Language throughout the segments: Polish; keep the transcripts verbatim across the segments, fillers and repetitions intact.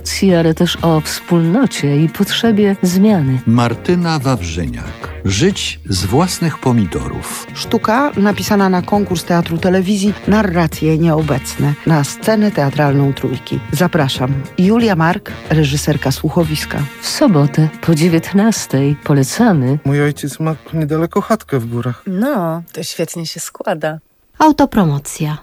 ale też o wspólnocie i potrzebie zmiany. Martyna Wawrzyniak. Żyć z własnych pomidorów. Sztuka napisana na konkurs Teatru Telewizji Narracje nieobecne na scenę teatralną Trójki. Zapraszam. Julia Mark, reżyserka słuchowiska. W sobotę po dziewiętnastej polecamy. Mój ojciec ma niedaleko chatkę w górach. No, to świetnie się składa. Autopromocja.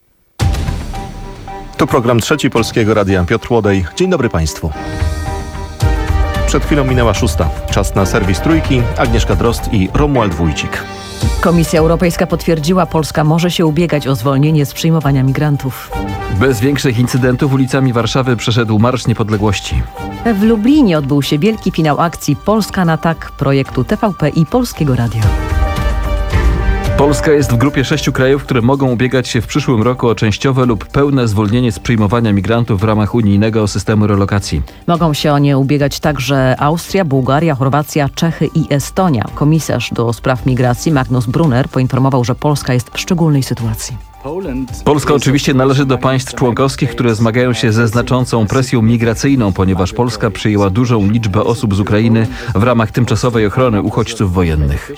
To program Trzeci Polskiego Radia. Piotr Łodej. Dzień dobry Państwu. Przed chwilą minęła szósta. Czas na serwis Trójki. Agnieszka Drozd i Romuald Wójcik. Komisja Europejska potwierdziła, Polska może się ubiegać o zwolnienie z przyjmowania migrantów. Bez większych incydentów ulicami Warszawy przeszedł Marsz Niepodległości. W Lublinie odbył się wielki finał akcji Polska na tak projektu T V P i Polskiego Radia. Polska jest w grupie sześciu krajów, które mogą ubiegać się w przyszłym roku o częściowe lub pełne zwolnienie z przyjmowania migrantów w ramach unijnego systemu relokacji. Mogą się o nie ubiegać także Austria, Bułgaria, Chorwacja, Czechy i Estonia. Komisarz do spraw migracji Magnus Brunner poinformował, że Polska jest w szczególnej sytuacji. Polska oczywiście należy do państw członkowskich, które zmagają się ze znaczącą presją migracyjną, ponieważ Polska przyjęła dużą liczbę osób z Ukrainy w ramach tymczasowej ochrony uchodźców wojennych.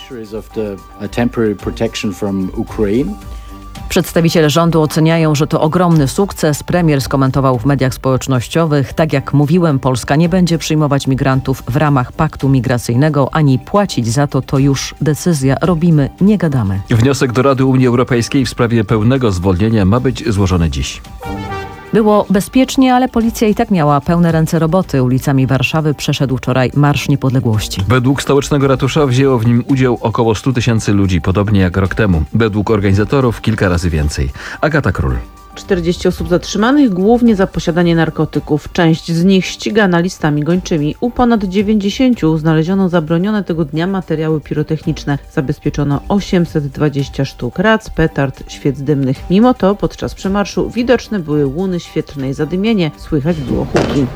Przedstawiciele rządu oceniają, że to ogromny sukces. Premier skomentował w mediach społecznościowych: tak jak mówiłem, Polska nie będzie przyjmować migrantów w ramach paktu migracyjnego, ani płacić za to, to już decyzja. Robimy, nie gadamy. Wniosek do Rady Unii Europejskiej w sprawie pełnego zwolnienia ma być złożony dziś. Było bezpiecznie, ale policja i tak miała pełne ręce roboty. Ulicami Warszawy przeszedł wczoraj Marsz Niepodległości. Według stołecznego ratusza wzięło w nim udział około stu tysięcy ludzi, podobnie jak rok temu. Według organizatorów kilka razy więcej. Agata Król. czterdzieści osób zatrzymanych, głównie za posiadanie narkotyków. Część z nich ścigana listami gończymi. U ponad dziewięćdziesięciu znaleziono zabronione tego dnia materiały pirotechniczne. Zabezpieczono osiemset dwadzieścia sztuk rac, petard, świec dymnych. Mimo to podczas przemarszu widoczne były łuny świetlne i zadymienie. Słychać było huki.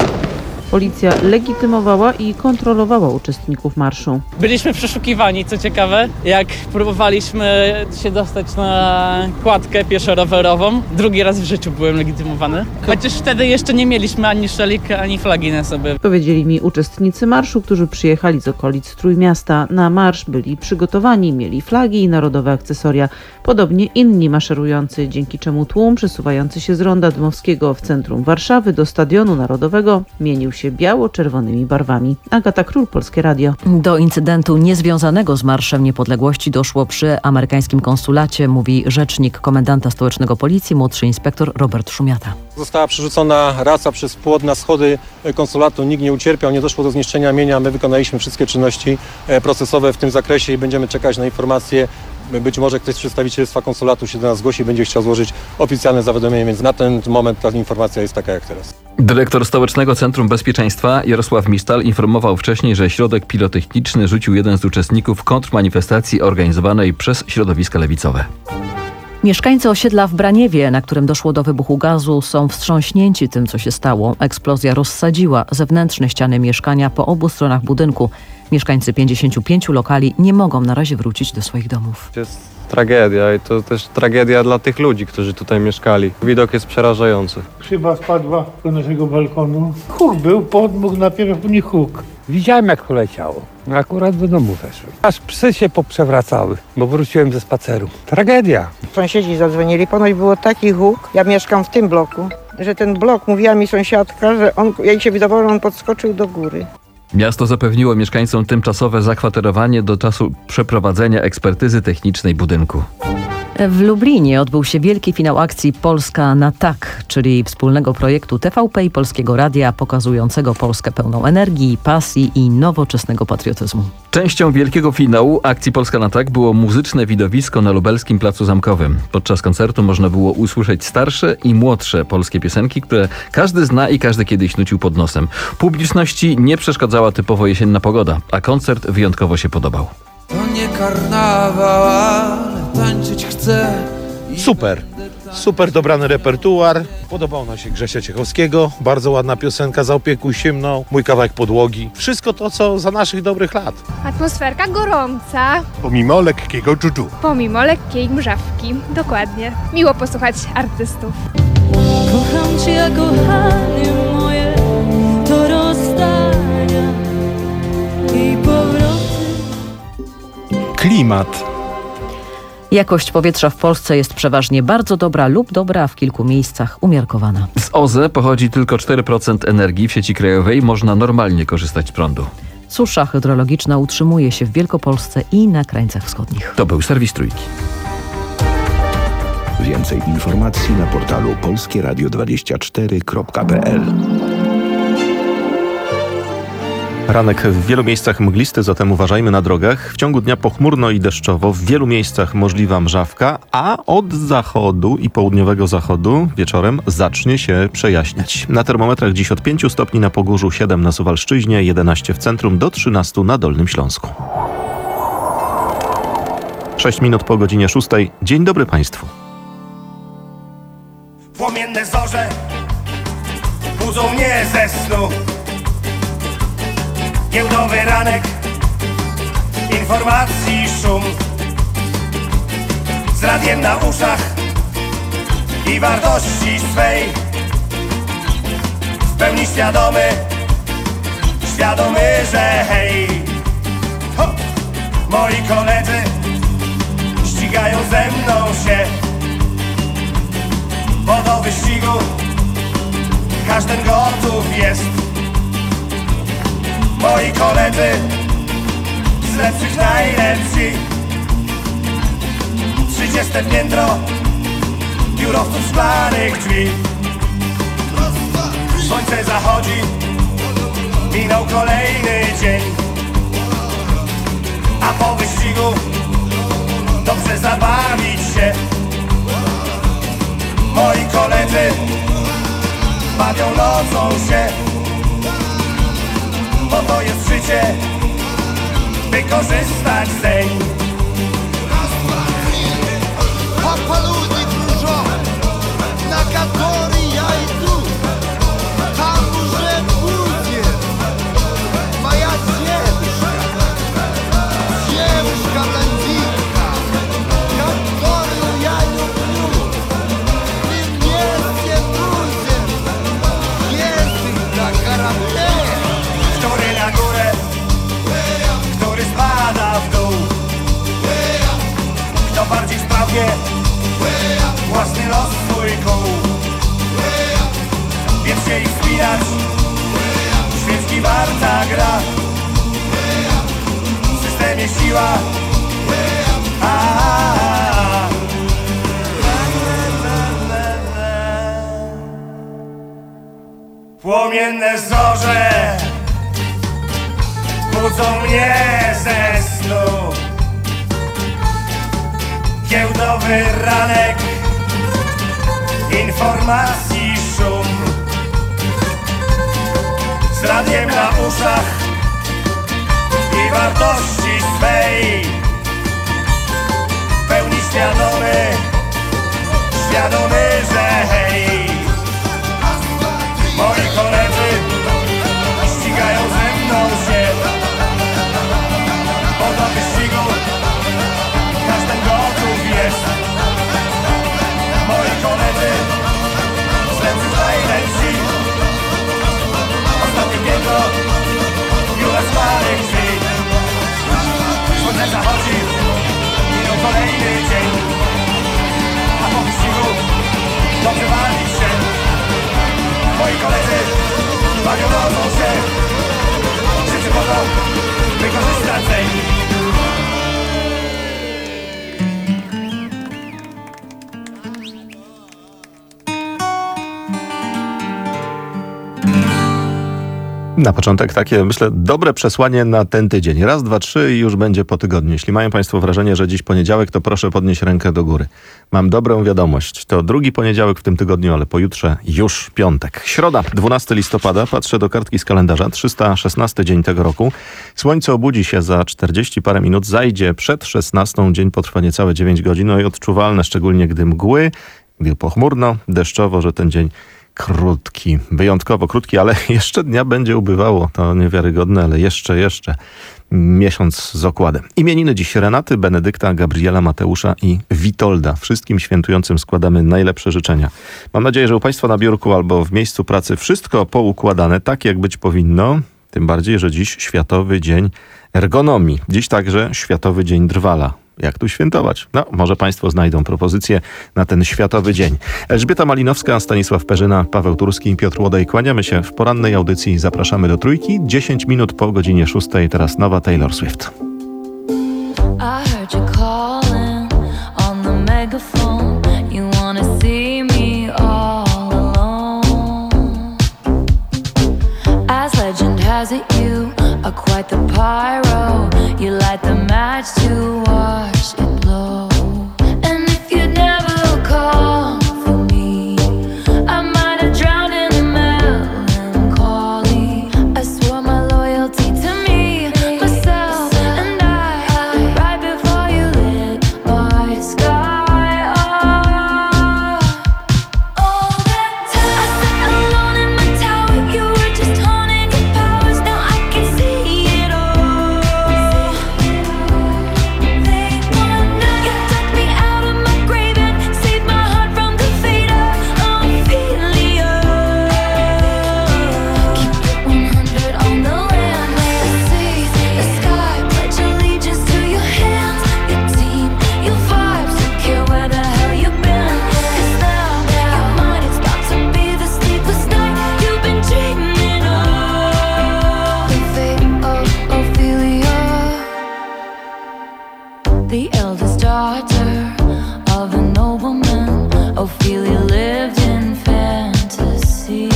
Policja legitymowała i kontrolowała uczestników marszu. Byliśmy przeszukiwani, co ciekawe, jak próbowaliśmy się dostać na kładkę pieszo-rowerową. Drugi raz w życiu byłem legitymowany. Chociaż wtedy jeszcze nie mieliśmy ani szelik, ani flagi na sobie. Powiedzieli mi uczestnicy marszu, którzy przyjechali z okolic Trójmiasta. Na marsz byli przygotowani, mieli flagi i narodowe akcesoria. Podobnie inni maszerujący, dzięki czemu tłum przesuwający się z Ronda Dmowskiego w centrum Warszawy do Stadionu Narodowego mienił się biało-czerwonymi barwami. Agata Król, Polskie Radio. Do incydentu niezwiązanego z Marszem Niepodległości doszło przy amerykańskim konsulacie, mówi rzecznik komendanta stołecznego policji, młodszy inspektor Robert Szumiata. Została przerzucona raca przez płot na schody konsulatu. Nikt nie ucierpiał, nie doszło do zniszczenia mienia. My wykonaliśmy wszystkie czynności procesowe w tym zakresie i będziemy czekać na informacje. Być może ktoś z przedstawicielstwa konsulatu się do nas zgłosi i będzie chciał złożyć oficjalne zawiadomienie, więc na ten moment ta informacja jest taka jak teraz. Dyrektor Stołecznego Centrum Bezpieczeństwa Jarosław Misztal informował wcześniej, że środek pirotechniczny rzucił jeden z uczestników kontrmanifestacji organizowanej przez środowiska lewicowe. Mieszkańcy osiedla w Braniewie, na którym doszło do wybuchu gazu, są wstrząśnięci tym, co się stało. Eksplozja rozsadziła zewnętrzne ściany mieszkania po obu stronach budynku. Mieszkańcy pięćdziesięciu pięciu lokali nie mogą na razie wrócić do swoich domów. To jest tragedia i to też tragedia dla tych ludzi, którzy tutaj mieszkali. Widok jest przerażający. Szyba spadła do naszego balkonu. Huk był, podmuch, najpierw nie huk. Widziałem, jak poleciało. Akurat do domu weszły. Aż psy się poprzewracały, bo wróciłem ze spaceru. Tragedia. Sąsiedzi zadzwonili, ponoć było taki huk. Ja mieszkam w tym bloku, że ten blok, mówiła mi sąsiadka, że on, jak się wydawało, że on podskoczył do góry. Miasto zapewniło mieszkańcom tymczasowe zakwaterowanie do czasu przeprowadzenia ekspertyzy technicznej budynku. W Lublinie odbył się wielki finał akcji Polska na tak, czyli wspólnego projektu T V P i Polskiego Radia pokazującego Polskę pełną energii, pasji i nowoczesnego patriotyzmu. Częścią wielkiego finału akcji Polska na tak było muzyczne widowisko na lubelskim Placu Zamkowym. Podczas koncertu można było usłyszeć starsze i młodsze polskie piosenki, które każdy zna i każdy kiedyś nucił pod nosem. Publiczności nie przeszkadzała typowo jesienna pogoda, a koncert wyjątkowo się podobał. To nie karnawał, ale tańczyć chcę. Super. Super dobrany repertuar. Podobał nam się Grzesia Ciechowskiego. Bardzo ładna piosenka Zaopiekuj się mną. Mój kawałek podłogi. Wszystko to, co za naszych dobrych lat. Atmosferka gorąca. Pomimo lekkiego dżudżu. Pomimo lekkiej mrzawki. Dokładnie. Miło posłuchać artystów. Kocham cię, kochanie moje. Klimat. Jakość powietrza w Polsce jest przeważnie bardzo dobra lub dobra, a w kilku miejscach umiarkowana. Z O Z E pochodzi tylko cztery procent energii w sieci krajowej. Można normalnie korzystać z prądu. Susza hydrologiczna utrzymuje się w Wielkopolsce i na krańcach wschodnich. To był serwis Trójki. Więcej informacji na portalu polskie radio dwadzieścia cztery kropka p l. Ranek w wielu miejscach mglisty, zatem uważajmy na drogach. W ciągu dnia pochmurno i deszczowo, w wielu miejscach możliwa mrzawka, a od zachodu i południowego zachodu wieczorem zacznie się przejaśniać. Na termometrach dziś od pięciu stopni na Pogórzu, siedem na Suwalszczyźnie, jedenaście w centrum, do trzynastu na Dolnym Śląsku. Sześć minut po godzinie szóstej. Dzień dobry Państwu. Płomienne zorze budzą mnie ze snu. Giełdowy ranek, informacji szum. Z radiem na uszach i wartości swej. W pełni świadomy, świadomy, że hej, ho! Moi koledzy ścigają ze mną się, bo do wyścigu każdy gotów jest. Moi koledzy z lepszych najlepsi. Trzydzieste piętro biurowców szklanych drzwi. Słońce zachodzi, minął kolejny dzień, a po wyścigu dobrze zabawić się. Moi koledzy bawią nocą się, bo to jest życie, by korzystać zeń. Papa ludzi dużo, na katory ja idu, tam уже будет моя девушка, девушка блондинка, которую я люблю, и вместе будем ездить на корабле. Który na górę, który spada w dół, kto bardziej sprawnie własny los swój kół. Więc się ich wspinać, świeczki warta gra. W systemie siła, a, a, a. Płomienne zorze budzą mnie ze snu. Giełdowy ranek, informacji szum. Z radiem na uszach i wartości swej. W pełni świadomy, świadomy, że hej. Moi koledzy ścigają ze mną się, bo do wyścigu każdy gotów jest. Moi koledzy z lepszych najlepsi. Ostatnie piętro biura szklanych drzwi. Słońce zachodzi, minął kolejny dzień, a po wyścigu dobrze bawić się. Moi koledzy bawią nocą się, życie po to, by korzystać z niej. Na początek takie, myślę, dobre przesłanie na ten tydzień. Raz, dwa, trzy i już będzie po tygodniu. Jeśli mają Państwo wrażenie, że dziś poniedziałek, to proszę podnieść rękę do góry. Mam dobrą wiadomość. To drugi poniedziałek w tym tygodniu, ale pojutrze już piątek. Środa, dwunastego listopada. Patrzę do kartki z kalendarza. trzysta szesnasty dzień tego roku. Słońce obudzi się za czterdzieści parę minut. Zajdzie przed szesnastą. Dzień potrwa niecałe dziewięć godzin. No i odczuwalne, szczególnie gdy mgły, gdy pochmurno, deszczowo, że ten dzień krótki, wyjątkowo krótki, ale jeszcze dnia będzie ubywało. To niewiarygodne, ale jeszcze, jeszcze miesiąc z okładem. Imieniny dziś Renaty, Benedykta, Gabriela, Mateusza i Witolda. Wszystkim świętującym składamy najlepsze życzenia. Mam nadzieję, że u Państwa na biurku albo w miejscu pracy wszystko poukładane tak, jak być powinno. Tym bardziej, że dziś Światowy Dzień Ergonomii. Dziś także Światowy Dzień Drwala. Jak tu świętować? No, może Państwo znajdą propozycje na ten Światowy Dzień. Elżbieta Malinowska, Stanisław Perzyna, Paweł Turski i Piotr Łodej. Kłaniamy się w porannej audycji. Zapraszamy do Trójki. dziesięć minut po godzinie szóstej. Teraz nowa Taylor Swift. I heard you calling on the megaphone. You wanna see me all alone. As legend has it, you are quite the pyro. You light the match to watch it blow. And if you'd never call for me, I might have drowned in the melancholy. I swore my loyalty to me, myself, and I, right before you lit my sky up. All that time I sat alone in my tower, you were just honing your powers. Now I can see it all. You took me out of my grave and saved my heart from the fate of Ophelia. Keep it one hundred on the land, the sea, the sky. Pledge allegiance to your hands, your team, your vibes. Don't care where the hell you've been, 'cause now your mind is about to be the sleepless night you've been dreaming of. The fate of Ophelia, the eldest daughter of a nobleman. Ophelia lived in fantasy,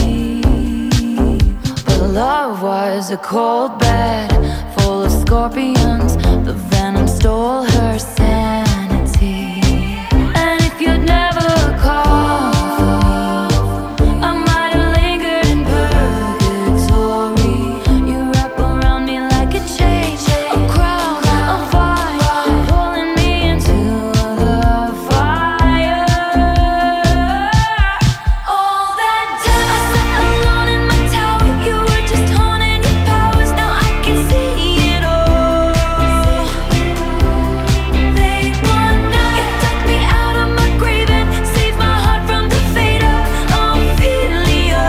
but love was a cold bed full of scorpions. The venom stole her sanity. And if you'd never called for me, I might have lingered in purgatory. You wrap around me like a chain, a crown, a vine, pulling me into the fire. All that time I sat alone in my tower, you were just honing your powers. Now I can see it all. They wonder. You took me out of my grave and saved my heart from the fate of Ophelia.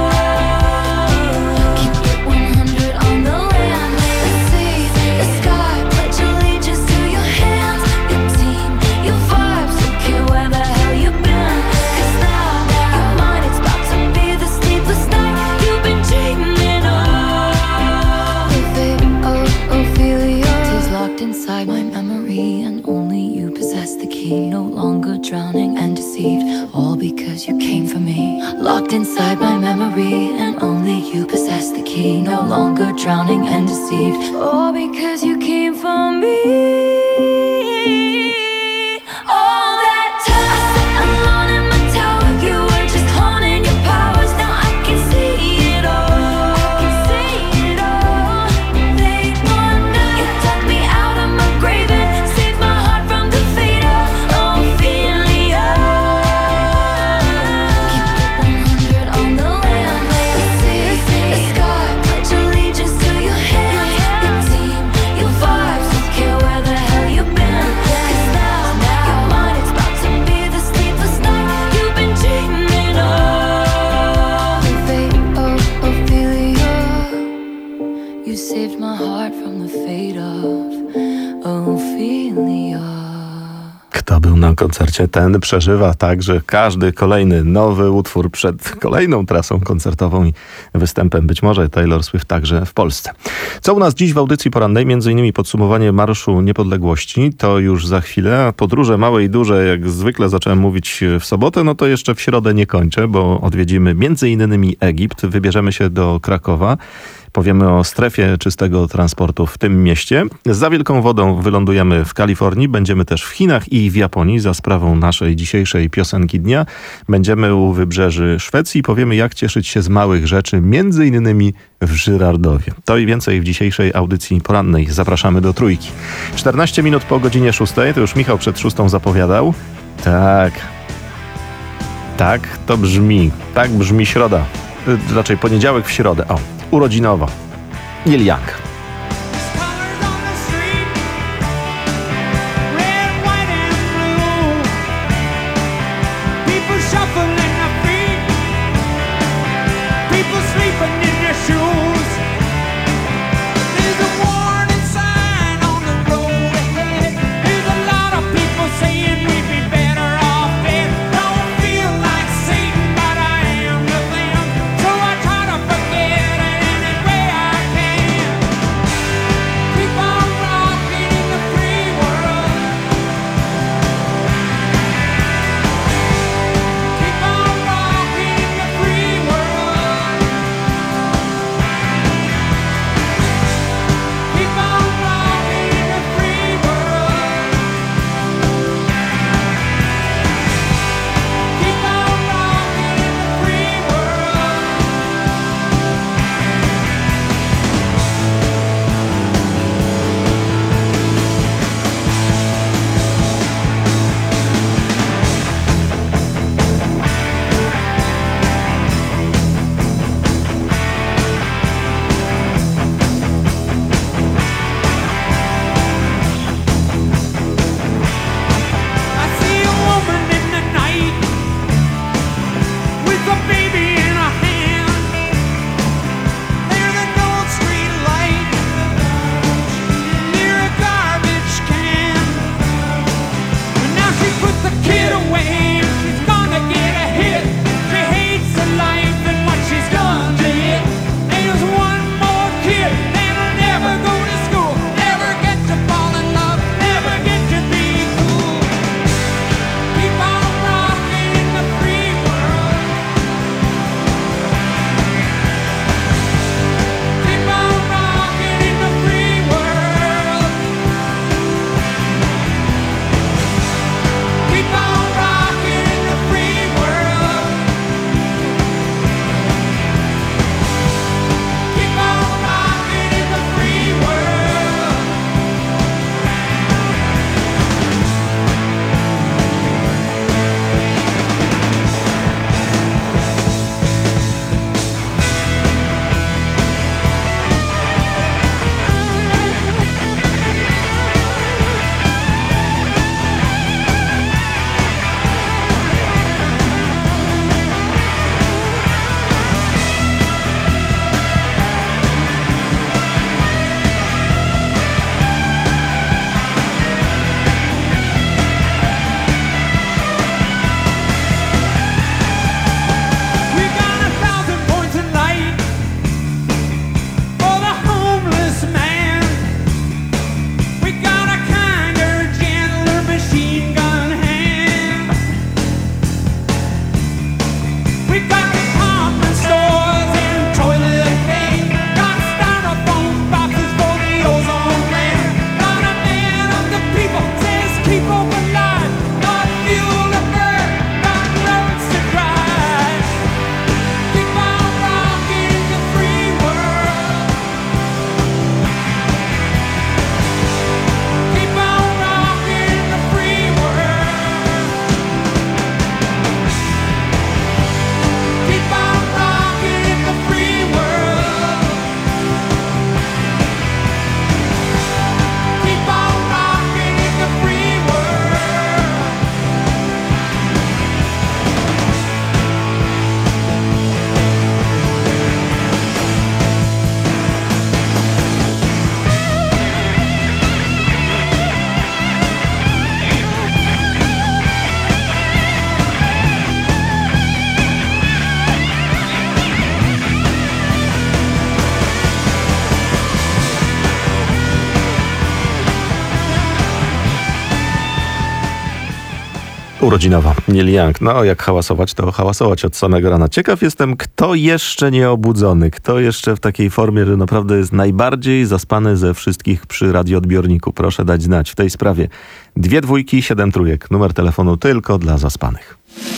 Keep it one hundred on the land, the sea, the sky. Pledge allegiance to your hands, your team, your vibes. Don't care where the hell you've been, 'cause now your mind is about to be the sleepless night you've been dreaming of. The fate of Ophelia is locked inside my memory, and only you possess the key. No longer drowning and deceived, all because you came for me. Locked inside my memory, and only you possess the key. No longer drowning and deceived, all because you came for me. All that time I sat alone in my tower, you were just honing your powers. Now I can see it all. I can see it all. They wonder. You took me out of my grave and saved my heart from the fate of Ophelia. Keep it one hundred on the land, the sea, the sky. Pledge allegiance to your hands, your team, your vibes. Don't care where the hell you've been, 'cause now your mind is about to be the sleepless night you've been dreaming of. The fate of Ophelia. You saved my heart from the fate of Ophelia. Kto był na koncercie, ten przeżywa tak, że każdy kolejny nowy utwór przed kolejną trasą koncertową i występem być może Taylor Swift także w Polsce. Co u nas dziś w audycji porannej? Między innymi podsumowanie Marszu Niepodległości. To już za chwilę. A podróże małe i duże, jak zwykle zacząłem mówić w sobotę, no to jeszcze w środę nie kończę, bo odwiedzimy między innymi Egipt. Wybierzemy się do Krakowa. Powiemy o strefie czystego transportu w tym mieście. Za wielką wodą wylądujemy w Kalifornii, będziemy też w Chinach i w Japonii. Za sprawą naszej dzisiejszej piosenki dnia będziemy u wybrzeży Szwecji i powiemy, jak cieszyć się z małych rzeczy, między innymi w Żyrardowie. To i więcej w dzisiejszej audycji porannej. Zapraszamy do Trójki. czternaście minut po godzinie szóstej, to już Michał przed szóstą zapowiadał. Tak, tak to brzmi, tak brzmi środa, raczej poniedziałek w środę. O, urodzinowo. Neil Young. People sleeping in their shoes. Urodzinowo. Neil Young. No, jak hałasować, to hałasować od samego rana. Ciekaw jestem, kto jeszcze nie obudzony, kto jeszcze w takiej formie, że naprawdę jest najbardziej zaspany ze wszystkich przy radioodbiorniku. Proszę dać znać w tej sprawie. Dwie dwójki, siedem trójek. Numer telefonu tylko dla zaspanych.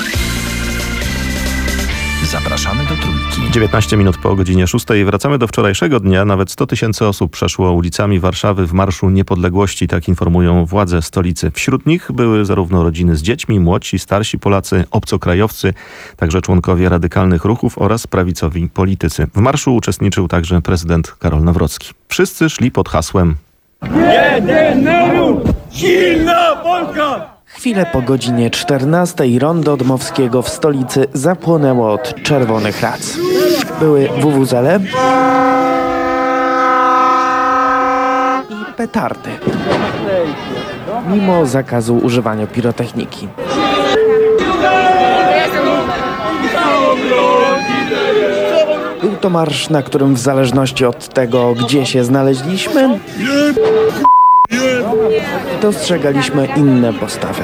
Zapraszamy do Trójki. dziewiętnaście minut po godzinie szóstej. Wracamy do wczorajszego dnia. Nawet sto tysięcy osób przeszło ulicami Warszawy w Marszu Niepodległości, tak informują władze stolicy. Wśród nich były zarówno rodziny z dziećmi, młodsi, starsi Polacy, obcokrajowcy, także członkowie radykalnych ruchów oraz prawicowi politycy. W marszu uczestniczył także prezydent Karol Nawrocki. Wszyscy szli pod hasłem Jeden naród, silna Polska! Chwilę po godzinie czternastej rondo Dmowskiego w stolicy zapłonęło od czerwonych rac. Były wuwuzele i petardy, mimo zakazu używania pirotechniki. Był to marsz, na którym w zależności od tego, gdzie się znaleźliśmy, dostrzegaliśmy inne postawy.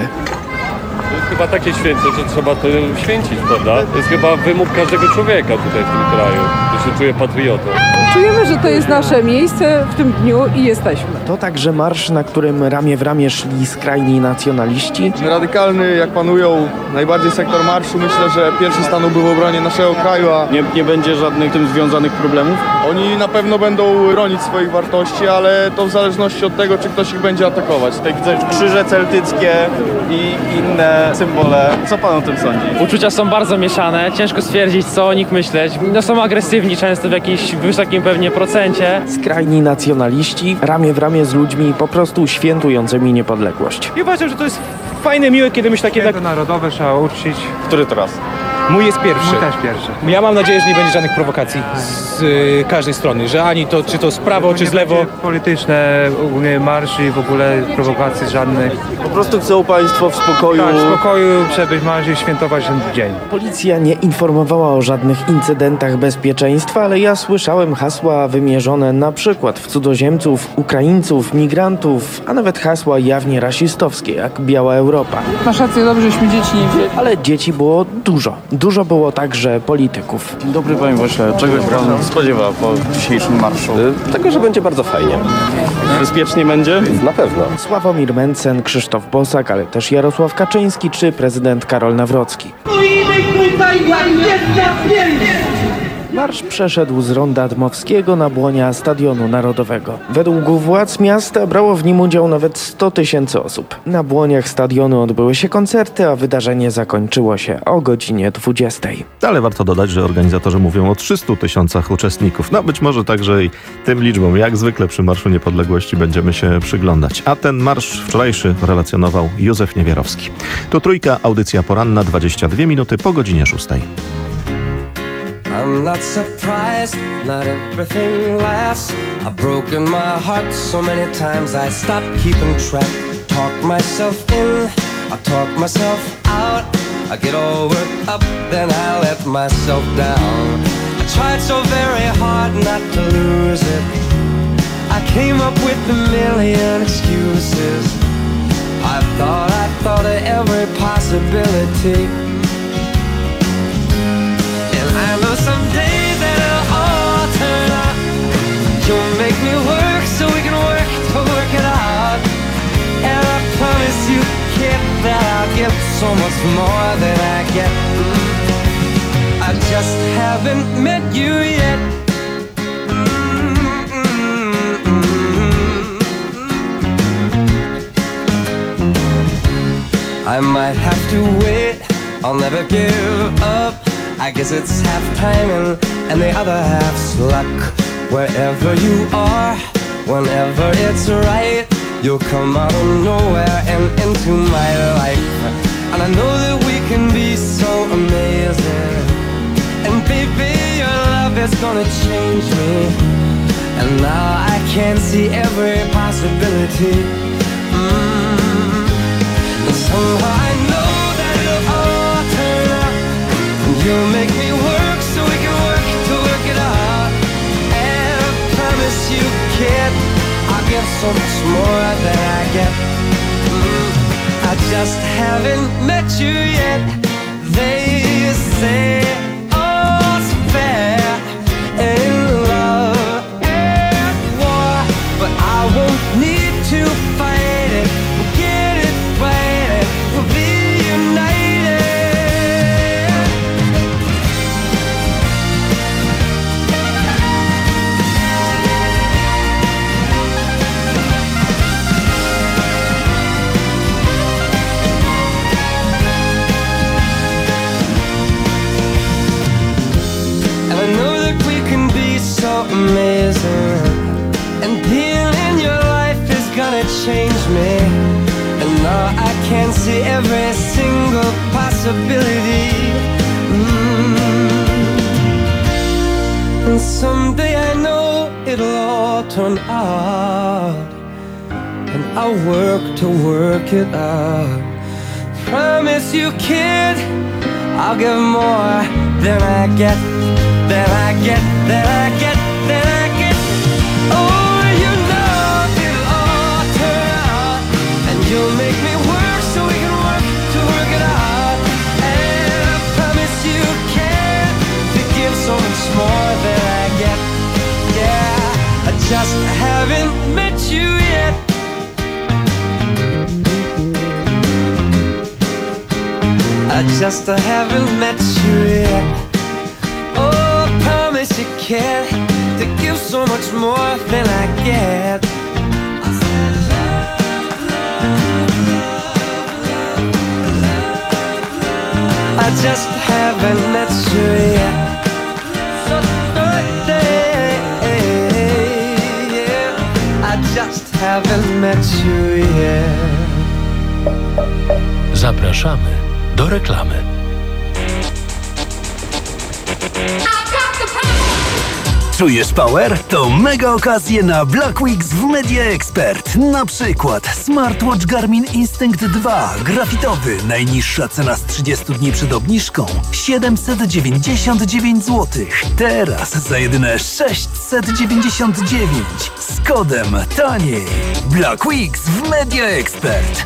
To jest chyba takie święto, że trzeba to święcić, prawda? To jest chyba wymóg każdego człowieka tutaj w tym kraju, że się czuje patriotą. Czujemy, że to jest nasze miejsce w tym dniu i jesteśmy. To także marsz, na którym ramię w ramię szli skrajni nacjonaliści. Radykalny, jak panują najbardziej sektor marszu, myślę, że pierwszy stanąłby w obronie naszego kraju, a nie, nie będzie żadnych z tym związanych problemów. Oni na pewno będą bronić swoich wartości, ale to w zależności od tego, czy ktoś ich będzie atakować. Tutaj widzę krzyże celtyckie i inne symbole. Co pan o tym sądzi? Uczucia są bardzo mieszane, ciężko stwierdzić, co o nich myśleć. No, są agresywni często w jakimś wysokim pewnie procencie. Skrajni nacjonaliści ramię w ramię z ludźmi po prostu świętującymi niepodległość. I uważam, że to jest fajne, miłe, kiedy myśl takie... Święto narodowe trzeba uczcić. Który to raz? Mój jest pierwszy. Mój też pierwszy. Ja mam nadzieję, że nie będzie żadnych prowokacji z y, każdej strony, że ani to, czy to z prawo, czy z lewo. Polityczne, ogólnie marsz i w ogóle prowokacji żadnych. Po prostu chcą państwo w spokoju... Tak, w spokoju przebyć marsz i świętować ten dzień. Policja nie informowała o żadnych incydentach bezpieczeństwa, ale ja słyszałem hasła wymierzone na przykład w cudzoziemców, Ukraińców, migrantów, a nawet hasła jawnie rasistowskie, jak Biała Europa. Masz rację, dobrze, żeśmy dzieci nie wzięli. Ale dzieci było dużo. Dużo było także polityków. Dzień dobry panie pośle, czego pan spodziewa po dzisiejszym marszu? Tego, że będzie bardzo fajnie. Bezpiecznie będzie? Na pewno. Sławomir Mencen, Krzysztof Bosak, ale też Jarosław Kaczyński czy prezydent Karol Nawrocki. Stoimy tutaj jak jedna pięć! Marsz przeszedł z ronda Dmowskiego na błonia Stadionu Narodowego. Według władz miasta brało w nim udział nawet sto tysięcy osób. Na błoniach stadionu odbyły się koncerty, a wydarzenie zakończyło się o godzinie dwudziestej. Ale warto dodać, że organizatorzy mówią o trzystu tysiącach uczestników. No być może także i tym liczbom, jak zwykle przy Marszu Niepodległości, będziemy się przyglądać. A ten marsz wczorajszy relacjonował Józef Niewierowski. To Trójka, audycja poranna, dwadzieścia dwie minuty po godzinie szóstej. I'm not surprised, not everything lasts. I've broken my heart so many times I stopped keeping track. Talk myself in, I talk myself out. I get all worked up, then I let myself down. I tried so very hard not to lose it. I came up with a million excuses. I thought, I thought of every possibility. I know someday that it'll all turn out. You'll make me work so we can work to work it out. And I promise you, kid, that I'll give so much more than I get. I just haven't met you yet. I might have to wait, I'll never give up. I guess it's half timing and the other half's luck. Wherever you are, whenever it's right, you'll come out of nowhere and into my life. And I know that we can be so amazing. And baby, your love is gonna change me. And now I can see every possibility. Mm. And somehow I know that it'll all turn out. You'll make me work so we can work to work it out. And I promise you, kid, I'll give so much more than I get. Mm. I I just haven't met you yet. They say all's fair in love and war, but I won't need to fight it. We'll get it right, we'll be united. And I know that we can be so amazing, and being in your life is gonna change me. And now I can see every single possibility. Mm. And someday I know it'll all turn out, and I'll work to work it out. Promise you, kid, I'll give more than I get, than I get, than I get, than I get. Oh, you know it'll all turn out, and you'll make me work so we can work to work it out. And I promise you can to give so much more than I get. Yeah, I just haven't met you yet. I just haven't met you yet. Oh, I promise you can to give so much more than I get. I just haven't met you yet. So birthday, yeah. I just haven't met you yet. Zapraszamy do reklamy. Czujesz power? To mega okazje na Black Weeks w Media Expert. Na przykład smartwatch Garmin Instinct dwa grafitowy. Najniższa cena z trzydziestu dni przed obniżką siedemset dziewięćdziesiąt dziewięć złotych. Teraz za jedyne sześćset dziewięćdziesiąt dziewięć. Z kodem taniej. Black Weeks w Media Expert.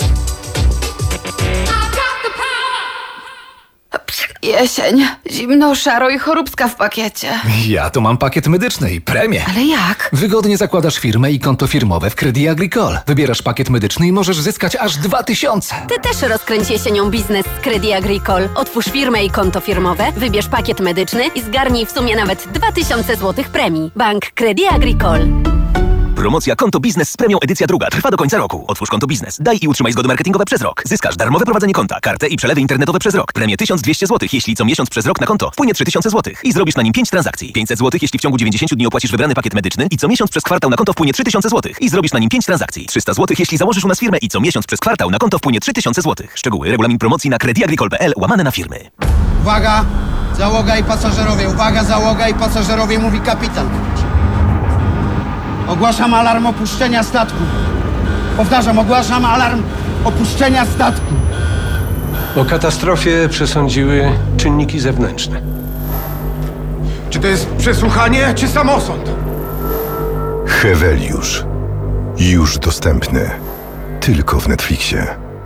Jesień, zimno, szaro i choróbska w pakiecie. Ja tu mam pakiet medyczny i premię. Ale jak? Wygodnie zakładasz firmę i konto firmowe w Crédit Agricole. Wybierasz pakiet medyczny i możesz zyskać aż dwa tysiące. Ty też rozkręć jesienią biznes z Crédit Agricole. Otwórz firmę i konto firmowe, wybierz pakiet medyczny i zgarnij w sumie nawet dwa tysiące złotych premii. Bank Crédit Agricole. Promocja Konto Biznes z premią edycja druga trwa do końca roku. Otwórz konto biznes, daj i utrzymaj zgody marketingowe przez rok. Zyskasz darmowe prowadzenie konta, kartę i przelewy internetowe przez rok. Premię tysiąc dwieście złotych, jeśli co miesiąc przez rok na konto wpłynie trzy tysiące złotych i zrobisz na nim pięć transakcji. pięćset złotych, jeśli w ciągu dziewięćdziesięciu dni opłacisz wybrany pakiet medyczny i co miesiąc przez kwartał na konto wpłynie trzy tysiące złotych i zrobisz na nim pięć transakcji. trzysta złotych, jeśli założysz u nas firmę i co miesiąc przez kwartał na konto wpłynie trzy tysiące złotych. Szczegóły, regulamin promocji na creditagricole.pl łamane na firmy. Uwaga, załoga i pasażerowie, uwaga, załoga i pasażerowie, mówi kapitan. Ogłaszam alarm opuszczenia statku. Powtarzam, ogłaszam alarm opuszczenia statku. O katastrofie przesądziły czynniki zewnętrzne. Czy to jest przesłuchanie, czy samosąd? Heweliusz. Już dostępny. Tylko w Netflixie.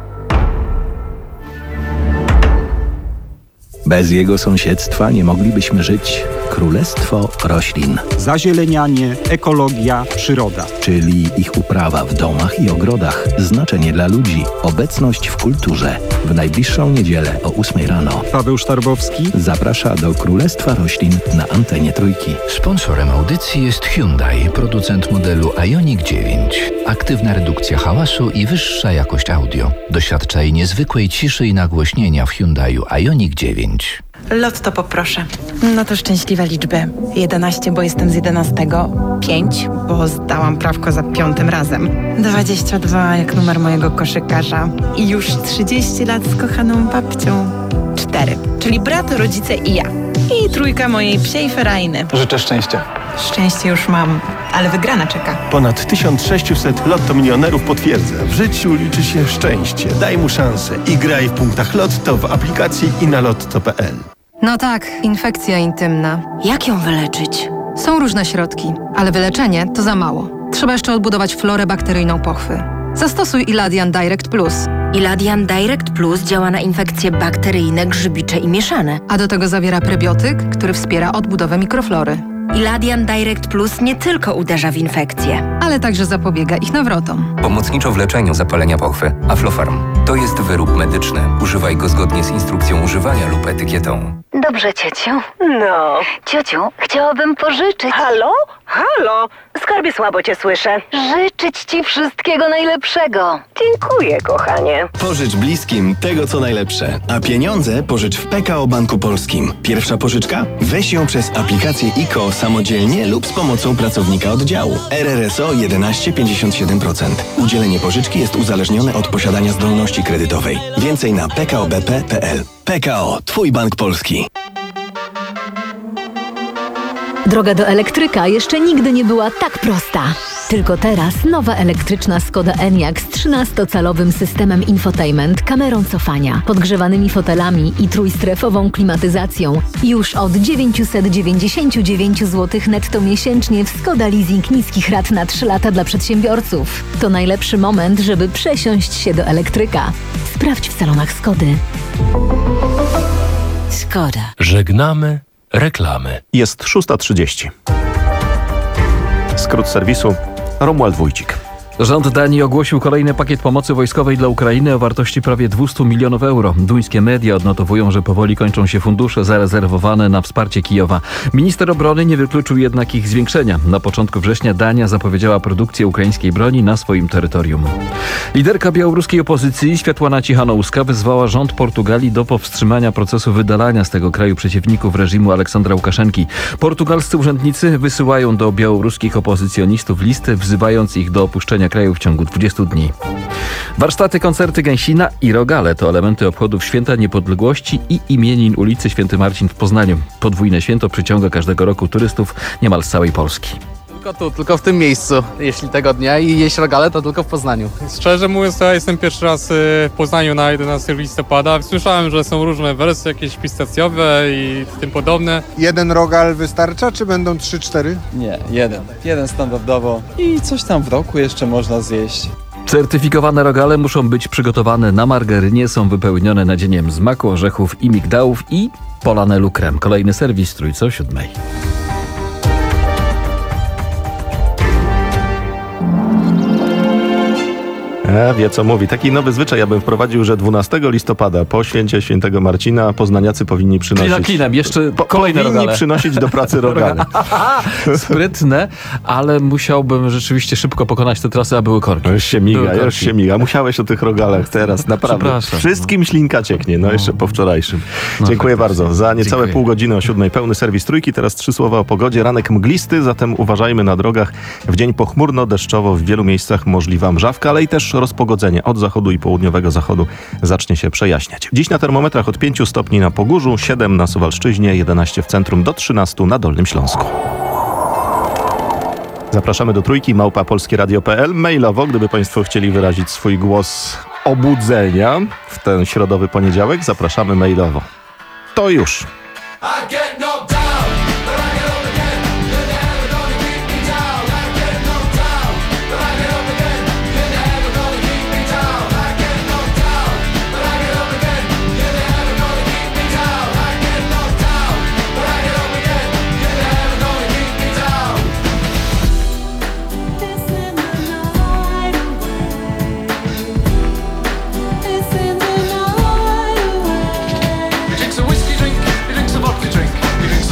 Bez jego sąsiedztwa nie moglibyśmy żyć. Królestwo roślin. Zazielenianie, ekologia, przyroda. Czyli ich uprawa w domach i ogrodach. Znaczenie dla ludzi. Obecność w kulturze. W najbliższą niedzielę o ósmej rano. Paweł Sztarbowski zaprasza do Królestwa Roślin na antenie Trójki. Sponsorem audycji jest Hyundai, producent modelu Ioniq dziewięć. Aktywna redukcja hałasu i wyższa jakość audio. Doświadczaj niezwykłej ciszy i nagłośnienia w Hyundaiu Ioniq dziewięć. Lotto poproszę. No to szczęśliwe liczby. jedenaście, bo jestem z jedenastego. pięć, bo zdałam prawko za piątym razem. dwadzieścia dwa jak numer mojego koszykarza. I już trzydzieści lat z kochaną babcią. cztery, czyli brat, rodzice i ja. I trójka mojej psiej ferajny. Życzę szczęścia. Szczęście już mam, ale wygrana czeka. Ponad tysiąc sześćset Lotto milionerów potwierdza. W życiu liczy się szczęście. Daj mu szansę i graj w punktach Lotto w aplikacji i na lotto kropka p l. No tak, infekcja intymna. Jak ją wyleczyć? Są różne środki, ale wyleczenie to za mało. Trzeba jeszcze odbudować florę bakteryjną pochwy. Zastosuj Iladian Direct Plus. Iladian Direct Plus działa na infekcje bakteryjne, grzybicze i mieszane. A do tego zawiera prebiotyk, który wspiera odbudowę mikroflory. Iladian Direct Plus nie tylko uderza w infekcje, ale także zapobiega ich nawrotom. Pomocniczo w leczeniu zapalenia pochwy. Aflofarm. To jest wyrób medyczny. Używaj go zgodnie z instrukcją używania lub etykietą. Dobrze, ciociu. No. Ciociu, chciałabym pożyczyć. Halo? Halo? Skarbie, słabo cię słyszę. Życzyć ci wszystkiego najlepszego. Dziękuję, kochanie. Pożycz bliskim tego, co najlepsze. A pieniądze pożycz w P K O Banku Polskim. Pierwsza pożyczka? Weź ją przez aplikację I K O samodzielnie lub z pomocą pracownika oddziału. R R S O jedenaście pięćdziesiąt siedem procent. Udzielenie pożyczki jest uzależnione od posiadania zdolności kredytowej. Więcej na p k o b p kropka p l. P K O. Twój bank polski. Droga do elektryka jeszcze nigdy nie była tak prosta. Tylko teraz nowa elektryczna Skoda Enyaq z trzynastocalowym systemem infotainment, kamerą cofania, podgrzewanymi fotelami i trójstrefową klimatyzacją już od dziewięćset dziewięćdziesiąt dziewięć złotych netto miesięcznie w Skoda Leasing niskich rat na trzy lata dla przedsiębiorców. To najlepszy moment, żeby przesiąść się do elektryka. Sprawdź w salonach Skody. Skoda. Żegnamy reklamy. Jest szósta trzydzieści. Skrót serwisu. Romuald Wójcik. Rząd Danii ogłosił kolejny pakiet pomocy wojskowej dla Ukrainy o wartości prawie dwieście milionów euro. Duńskie media odnotowują, że powoli kończą się fundusze zarezerwowane na wsparcie Kijowa. Minister obrony nie wykluczył jednak ich zwiększenia. Na początku września Dania zapowiedziała produkcję ukraińskiej broni na swoim terytorium. Liderka białoruskiej opozycji Światłana Cichanouska wezwała rząd Portugalii do powstrzymania procesu wydalania z tego kraju przeciwników reżimu Aleksandra Łukaszenki. Portugalscy urzędnicy wysyłają do białoruskich opozycjonistów listy, wzywając ich do opuszczenia kraju w ciągu dwudziestu dni. Warsztaty, koncerty Gęsina i Rogale to elementy obchodów Święta Niepodległości i imienin ulicy Święty Marcin w Poznaniu. Podwójne święto przyciąga każdego roku turystów niemal z całej Polski. Tylko tu, tylko w tym miejscu, jeśli tego dnia i jeść rogale, to tylko w Poznaniu. Szczerze mówiąc, ja jestem pierwszy raz w Poznaniu na jedenastego listopada. Słyszałem, że są różne wersje, jakieś pistacjowe i tym podobne. Jeden rogal wystarcza, czy będą trzy, cztery? Nie, jeden. Jeden standardowo i coś tam w roku jeszcze można zjeść. Certyfikowane rogale muszą być przygotowane na margarynie, są wypełnione nadzieniem z maku, orzechów i migdałów i polane lukrem. Kolejny serwis Trójce o siódmej. A, wie co mówi. Taki nowy zwyczaj ja bym wprowadził, że dwunastego listopada po święcie Świętego Marcina poznaniacy powinni przynosić... Klina klinem, jeszcze po, kolejne powinni rogale. przynosić do pracy rogale. Sprytne, ale musiałbym rzeczywiście szybko pokonać te trasy, a były korki. Już się miga, były już się miga. Musiałeś o tych rogalach teraz, naprawdę. Wszystkim ślinka cieknie, no jeszcze po wczorajszym. No, Dziękuję faktycznie. bardzo. Za niecałe Dziękuję. pół godziny o siódmej pełny serwis Trójki. Teraz trzy słowa o pogodzie. Ranek mglisty, zatem uważajmy na drogach. W dzień pochmurno, deszczowo, w wielu miejscach możliwa mrzawka, ale i też rozpogodzenie. Od zachodu i południowego zachodu zacznie się przejaśniać. Dziś na termometrach od pięciu stopni na Pogórzu, siedem na Suwalszczyźnie, jedenaście w centrum, do trzynastu na Dolnym Śląsku. Zapraszamy do Trójki, małpa polskieradio kropka p l. Mailowo, gdyby Państwo chcieli wyrazić swój głos obudzenia w ten środowy poniedziałek, zapraszamy mailowo. To już. He drinks a whiskey drink, he drinks a vodka drink, he drinks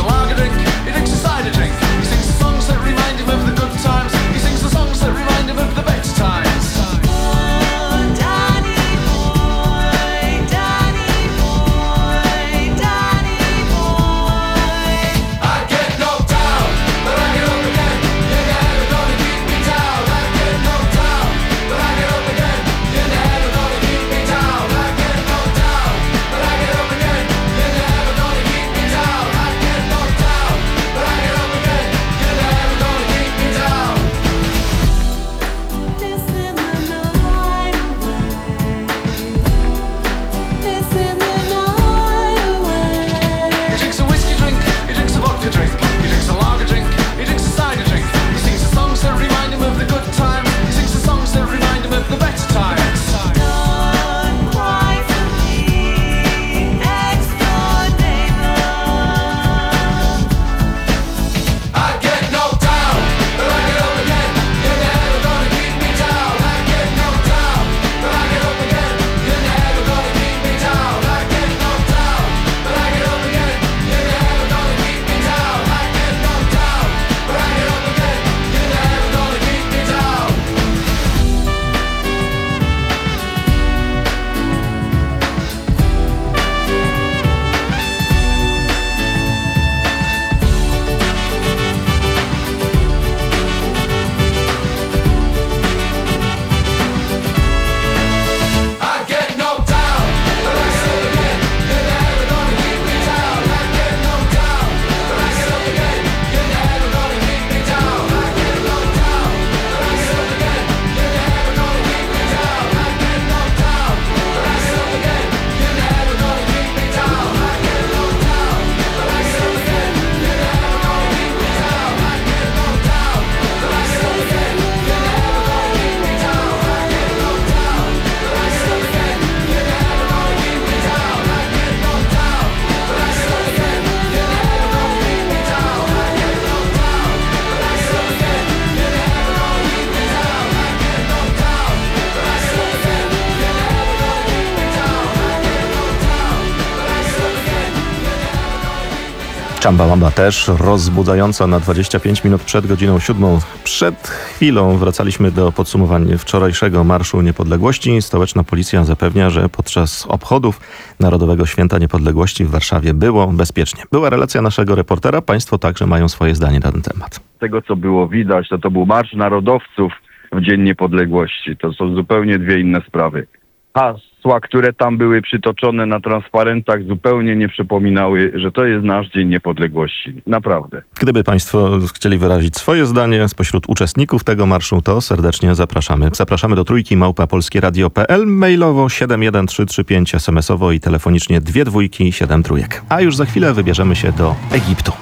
Chumbawamba też rozbudzająca na dwadzieścia pięć minut przed godziną siódmą. Przed chwilą wracaliśmy do podsumowania wczorajszego Marszu Niepodległości. Stołeczna policja zapewnia, że podczas obchodów Narodowego Święta Niepodległości w Warszawie było bezpiecznie. Była relacja naszego reportera. Państwo także mają swoje zdanie na ten temat. Z tego, co było widać, to to był Marsz Narodowców w Dzień Niepodległości. To są zupełnie dwie inne sprawy. Hasła, które tam były przytoczone na transparentach, zupełnie nie przypominały, że to jest nasz Dzień Niepodległości. Naprawdę. Gdyby Państwo chcieli wyrazić swoje zdanie spośród uczestników tego marszu, to serdecznie zapraszamy. Zapraszamy do trójki małpa polskieradio kropka p l, mailowo siedem jeden trzy trzy pięć, es em esowo i telefonicznie dwie dwójki siedem trójek. A już za chwilę wybierzemy się do Egiptu.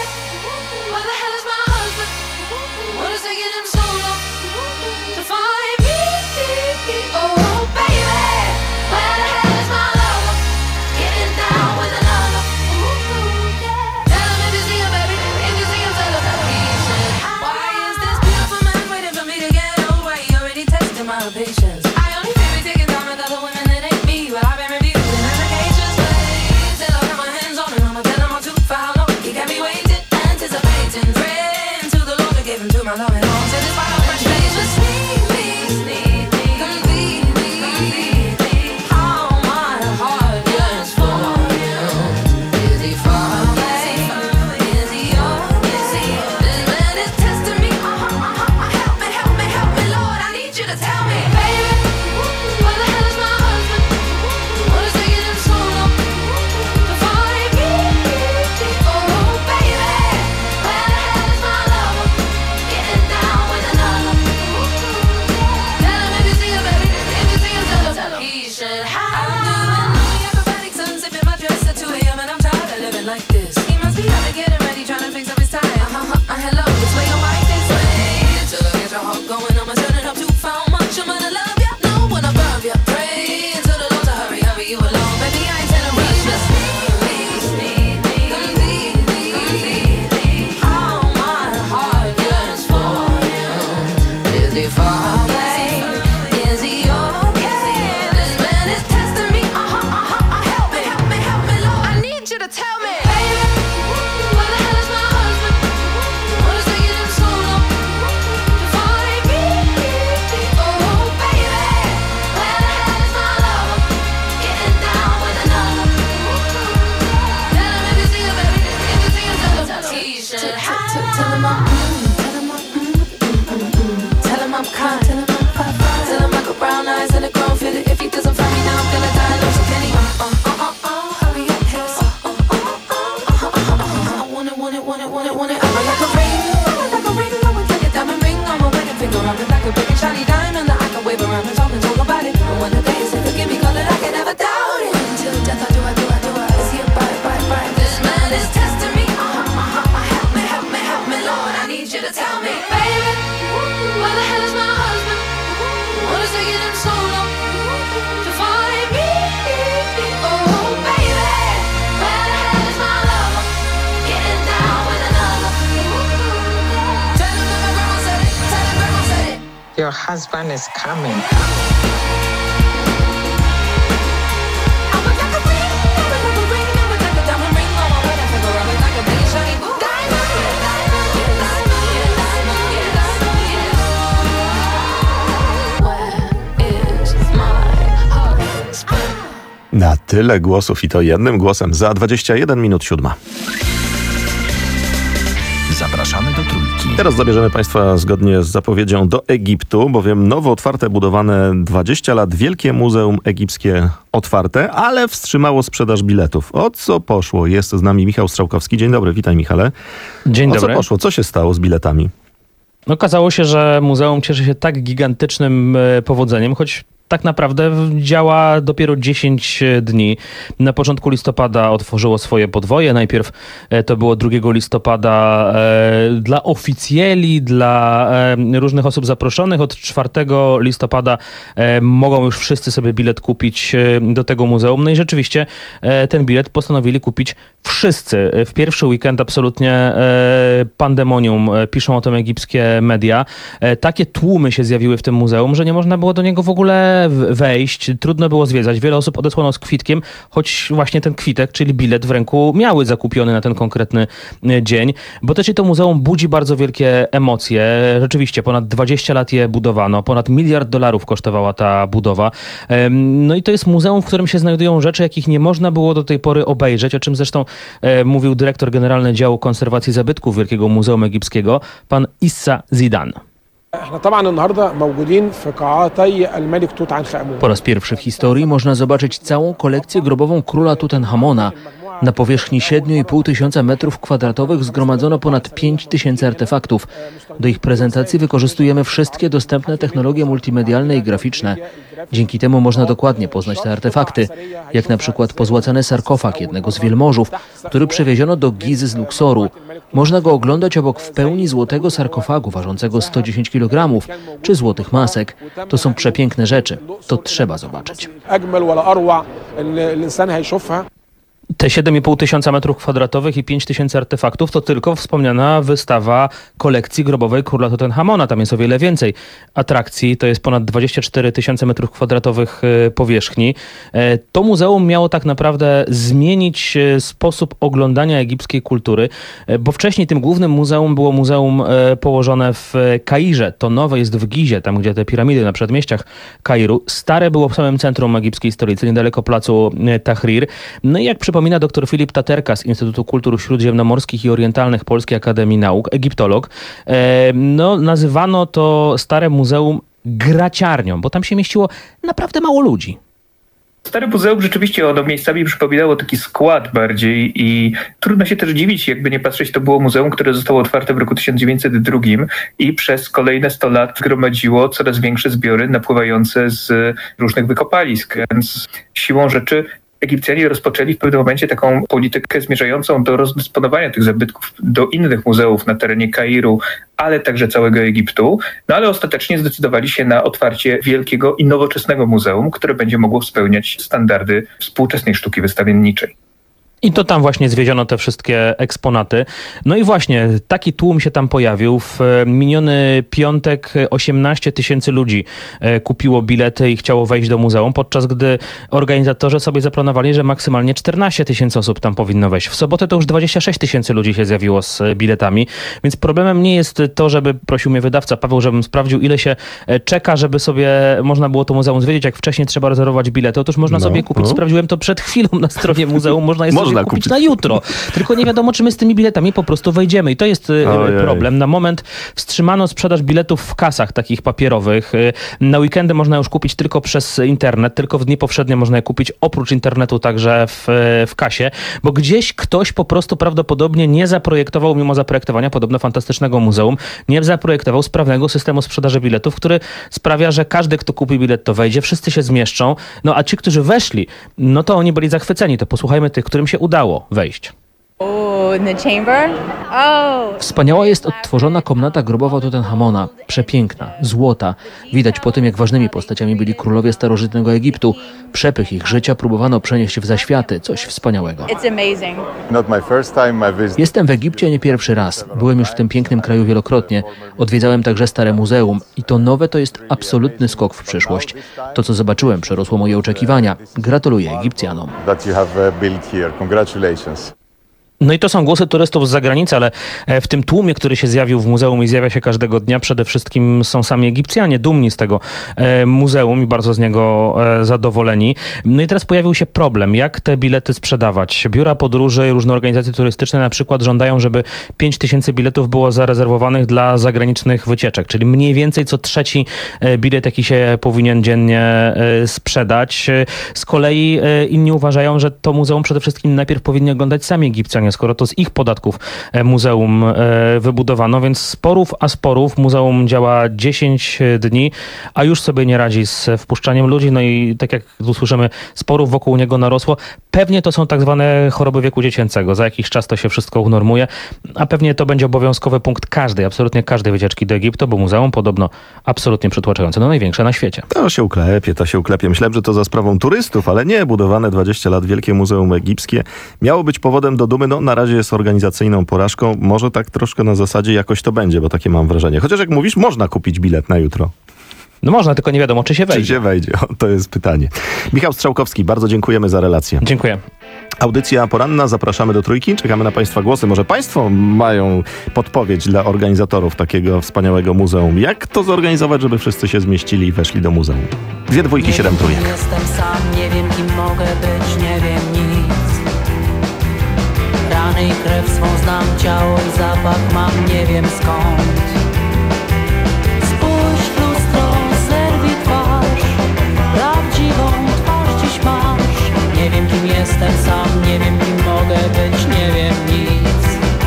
Your husband is coming. Na tyle głosów i to jednym głosem za dwadzieścia jeden minut siódma. Zapraszamy do Trójki. Teraz zabierzemy Państwa zgodnie z zapowiedzią do Egiptu, bowiem nowo otwarte, budowane dwadzieścia lat Wielkie Muzeum Egipskie otwarte, ale wstrzymało sprzedaż biletów. O co poszło? Jest z nami Michał Strzałkowski. Dzień dobry, witaj Michale. Dzień o dobry. O co poszło? Co się stało z biletami? No, okazało się, że muzeum cieszy się tak gigantycznym powodzeniem, choć tak naprawdę działa dopiero dziesięć dni. Na początku listopada otworzyło swoje podwoje. Najpierw to było drugiego listopada e, dla oficjeli, dla e, różnych osób zaproszonych. Od czwartego listopada e, mogą już wszyscy sobie bilet kupić e, do tego muzeum. No i rzeczywiście e, ten bilet postanowili kupić wszyscy. W pierwszy weekend absolutnie e, pandemonium. Piszą o tym egipskie media. E, takie tłumy się zjawiły w tym muzeum, że nie można było do niego w ogóle naprawdę wejść, trudno było zwiedzać. Wiele osób odesłano z kwitkiem, choć właśnie ten kwitek, czyli bilet w ręku miały zakupiony na ten konkretny dzień, bo też i to muzeum budzi bardzo wielkie emocje. Rzeczywiście ponad dwadzieścia lat je budowano, ponad miliard dolarów kosztowała ta budowa. No i to jest muzeum, w którym się znajdują rzeczy, jakich nie można było do tej pory obejrzeć, o czym zresztą e, mówił dyrektor generalny działu konserwacji zabytków Wielkiego Muzeum Egipskiego, pan Issa Zidan. Po raz pierwszy w historii można zobaczyć całą kolekcję grobową króla Tutenchamona. Na powierzchni siedem i pół tysiąca metrów kwadratowych zgromadzono ponad pięć tysięcy artefaktów. Do ich prezentacji wykorzystujemy wszystkie dostępne technologie multimedialne i graficzne. Dzięki temu można dokładnie poznać te artefakty, jak na przykład pozłacany sarkofag jednego z wielmożów, który przewieziono do Gizy z Luksoru. Można go oglądać obok w pełni złotego sarkofagu ważącego sto dziesięć kilogramów, czy złotych masek. To są przepiękne rzeczy. To trzeba zobaczyć. Te siedem i pół tysiąca metrów kwadratowych i pięć tysięcy artefaktów to tylko wspomniana wystawa kolekcji grobowej króla Tutenchamona. Tam jest o wiele więcej atrakcji. To jest ponad dwadzieścia cztery tysiące metrów kwadratowych powierzchni. To muzeum miało tak naprawdę zmienić sposób oglądania egipskiej kultury, bo wcześniej tym głównym muzeum było muzeum położone w Kairze. To nowe jest w Gizie, tam gdzie te piramidy na przedmieściach Kairu. Stare było w samym centrum egipskiej stolicy, niedaleko placu Tahrir. No i jak przypomina dr Filip Taterka z Instytutu Kultur Śródziemnomorskich i Orientalnych Polskiej Akademii Nauk, egiptolog, no nazywano to stare muzeum graciarnią, bo tam się mieściło naprawdę mało ludzi. Stare muzeum rzeczywiście ono miejscami przypominało taki skład bardziej i trudno się też dziwić, jakby nie patrzeć, to było muzeum, które zostało otwarte w roku tysiąc dziewięćset drugim i przez kolejne sto lat gromadziło coraz większe zbiory napływające z różnych wykopalisk, więc siłą rzeczy Egipcjanie rozpoczęli w pewnym momencie taką politykę zmierzającą do rozdysponowania tych zabytków do innych muzeów na terenie Kairu, ale także całego Egiptu. No ale ostatecznie zdecydowali się na otwarcie wielkiego i nowoczesnego muzeum, które będzie mogło spełniać standardy współczesnej sztuki wystawienniczej. I to tam właśnie zwieziono te wszystkie eksponaty. No i właśnie taki tłum się tam pojawił. W miniony piątek osiemnaście tysięcy ludzi kupiło bilety i chciało wejść do muzeum, podczas gdy organizatorzy sobie zaplanowali, że maksymalnie czternaście tysięcy osób tam powinno wejść. W sobotę to już dwadzieścia sześć tysięcy ludzi się zjawiło z biletami, więc problemem nie jest to, żeby prosił mnie wydawca Paweł, żebym sprawdził, ile się czeka, żeby sobie można było to muzeum zwiedzić, jak wcześniej trzeba rezerwować bilety. Otóż można no, sobie kupić, no. Sprawdziłem to przed chwilą na stronie muzeum, można jest Można kupić, kupić na jutro. Tylko nie wiadomo, czy my z tymi biletami po prostu wejdziemy. I to jest Ojej. problem. Na moment wstrzymano sprzedaż biletów w kasach takich papierowych. Na weekendy można już kupić tylko przez internet. Tylko w dni powszednie można je kupić oprócz internetu także w, w kasie. Bo gdzieś ktoś po prostu prawdopodobnie nie zaprojektował, mimo zaprojektowania podobno fantastycznego muzeum, nie zaprojektował sprawnego systemu sprzedaży biletów, który sprawia, że każdy, kto kupi bilet, to wejdzie. Wszyscy się zmieszczą. No a ci, którzy weszli, no to oni byli zachwyceni. To posłuchajmy tych, którym się udało wejść. Wspaniała jest odtworzona komnata grobowa Tutenchamona. Przepiękna, złota. Widać po tym, jak ważnymi postaciami byli królowie starożytnego Egiptu. Przepych ich życia próbowano przenieść w zaświaty. Coś wspaniałego. Jestem w Egipcie nie pierwszy raz. Byłem już w tym pięknym kraju wielokrotnie. Odwiedzałem także Stare Muzeum. I to nowe to jest absolutny skok w przyszłość. To, co zobaczyłem, przerosło moje oczekiwania. Gratuluję Egipcjanom. No i to są głosy turystów z zagranicy, ale w tym tłumie, który się zjawił w muzeum i zjawia się każdego dnia, przede wszystkim są sami Egipcjanie dumni z tego muzeum i bardzo z niego zadowoleni. No i teraz pojawił się problem, jak te bilety sprzedawać. Biura podróży, różne organizacje turystyczne na przykład żądają, żeby pięć tysięcy biletów było zarezerwowanych dla zagranicznych wycieczek, czyli mniej więcej co trzeci bilet, jaki się powinien dziennie sprzedać. Z kolei inni uważają, że to muzeum przede wszystkim najpierw powinni oglądać sami Egipcjanie, skoro to z ich podatków muzeum wybudowano, więc sporów a sporów. Muzeum działa dziesięć dni, a już sobie nie radzi z wpuszczaniem ludzi, no i tak jak tu słyszymy, sporów wokół niego narosło. Pewnie to są tak zwane choroby wieku dziecięcego. Za jakiś czas to się wszystko unormuje, a pewnie to będzie obowiązkowy punkt każdej, absolutnie każdej wycieczki do Egiptu, bo muzeum podobno absolutnie przytłaczające, no największe na świecie. To się uklepie, to się uklepie. Myślałem, że to za sprawą turystów, ale nie. Budowane dwadzieścia lat Wielkie Muzeum Egipskie miało być powodem do dumy. No na razie jest organizacyjną porażką. Może tak troszkę na zasadzie jakoś to będzie, bo takie mam wrażenie. Chociaż jak mówisz, można kupić bilet na jutro. No można, tylko nie wiadomo, czy się wejdzie. Czy się wejdzie, o, to jest pytanie. Michał Strzałkowski, bardzo dziękujemy za relację. Dziękuję. Audycja poranna, zapraszamy do Trójki, czekamy na Państwa głosy. Może Państwo mają podpowiedź dla organizatorów takiego wspaniałego muzeum. Jak to zorganizować, żeby wszyscy się zmieścili i weszli do muzeum? Dwie dwójki, siedem trójek. Jestem sam, nie wiem kim mogę być, nie wiem nic. Rany i krew swą znam, ciało i zapach mam, nie wiem skąd. Spójrz w lustro, zerwij twarz, prawdziwą twarz dziś masz. Nie wiem kim jestem sam, nie wiem kim mogę być, nie wiem nic.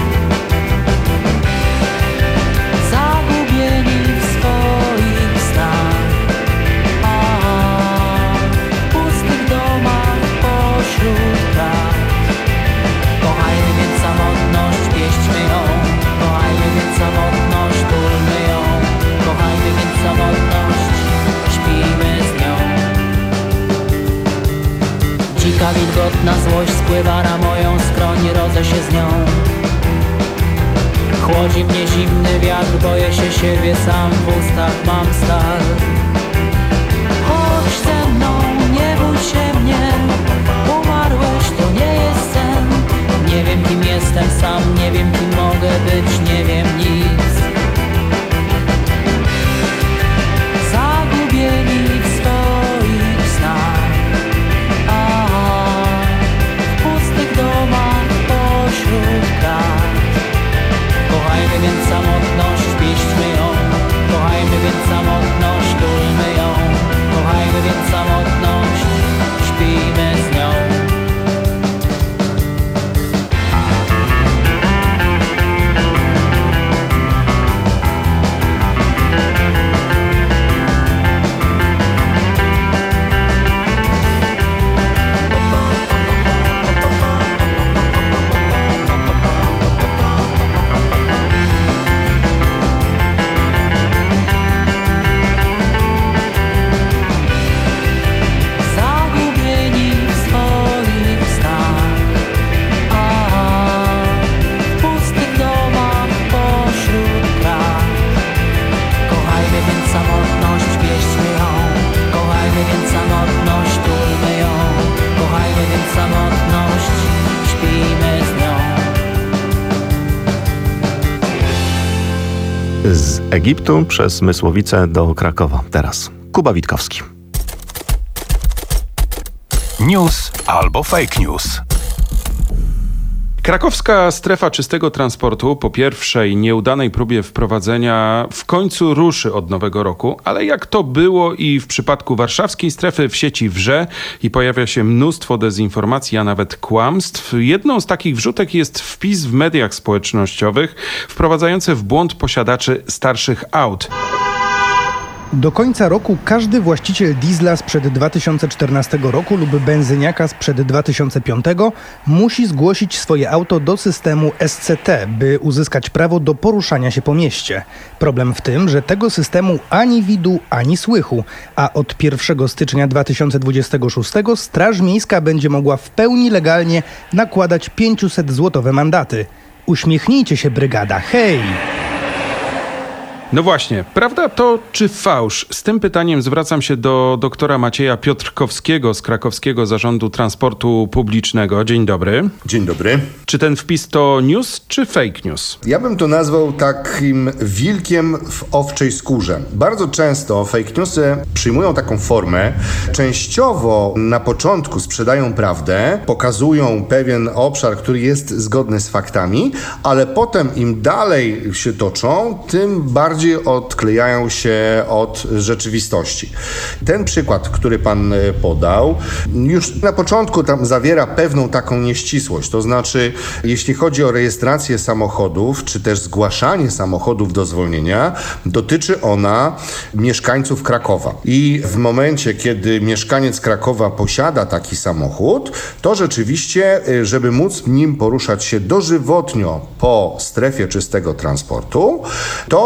Zagubieni w swoich snach, a w pustych domach pośród brat. Kochajmy więc samotność, pieśćmy ją. Kochajmy więc samotność, tulmy ją. Kochajmy więc samotność, śpijmy z nią. Dzika, wilgotna złość spływa na moją skroń, rodzę się z nią. Chłodzi mnie zimny wiatr, boję się siebie sam, w ustach mam stal. Chodź ze mną, nie bój się mnie, umarłeś, to nie jest sen. Nie wiem kim jestem sam, nie wiem kim mogę być, nie wiem nic. Zagubieni w swoich snach, a w pustych domach pośród krat. Kochajmy więc samotność, pieśćmy ją. Kochajmy więc samotność, tulmy ją. Kochajmy więc samotność, śpijmy z nią. Zagubieni w swoich snach, a w pustych domach pośród krat. Kochajmy więc samotność, pieśćmy ją. Kochajmy więc samotność, tulmy ją. Kochajmy więc samotność, śpijmy z nią. Z Egiptu przez Mysłowice do Krakowa. Teraz Kuba Witkowski. News albo fake news. Krakowska strefa czystego transportu po pierwszej nieudanej próbie wprowadzenia w końcu ruszy od nowego roku, ale jak to było i w przypadku warszawskiej strefy, w sieci wrze i pojawia się mnóstwo dezinformacji, a nawet kłamstw. Jedną z takich wrzutek jest wpis w mediach społecznościowych wprowadzający w błąd posiadaczy starszych aut. Do końca roku każdy właściciel diesla sprzed dwa tysiące czternastego roku lub benzyniaka sprzed dwa tysiące piątego musi zgłosić swoje auto do systemu S C T, by uzyskać prawo do poruszania się po mieście. Problem w tym, że tego systemu ani widu, ani słychu, a od pierwszego stycznia dwa tysiące dwudziestego szóstego Straż Miejska będzie mogła w pełni legalnie nakładać pięćset złotowe mandaty. Uśmiechnijcie się, brygada, hej! No właśnie, prawda to czy fałsz? Z tym pytaniem zwracam się do doktora Macieja Piotrkowskiego z Krakowskiego Zarządu Transportu Publicznego. Dzień dobry. Dzień dobry. Czy ten wpis to news czy fake news? Ja bym to nazwał takim wilkiem w owczej skórze. Bardzo często fake newsy przyjmują taką formę. Częściowo na początku sprzedają prawdę, pokazują pewien obszar, który jest zgodny z faktami, ale potem im dalej się toczą, tym bardziej odklejają się od rzeczywistości. Ten przykład, który pan podał, już na początku tam zawiera pewną taką nieścisłość. To znaczy, jeśli chodzi o rejestrację samochodów, czy też zgłaszanie samochodów do zwolnienia, dotyczy ona mieszkańców Krakowa. I w momencie, kiedy mieszkaniec Krakowa posiada taki samochód, to rzeczywiście, żeby móc nim poruszać się dożywotnio po strefie czystego transportu, to musi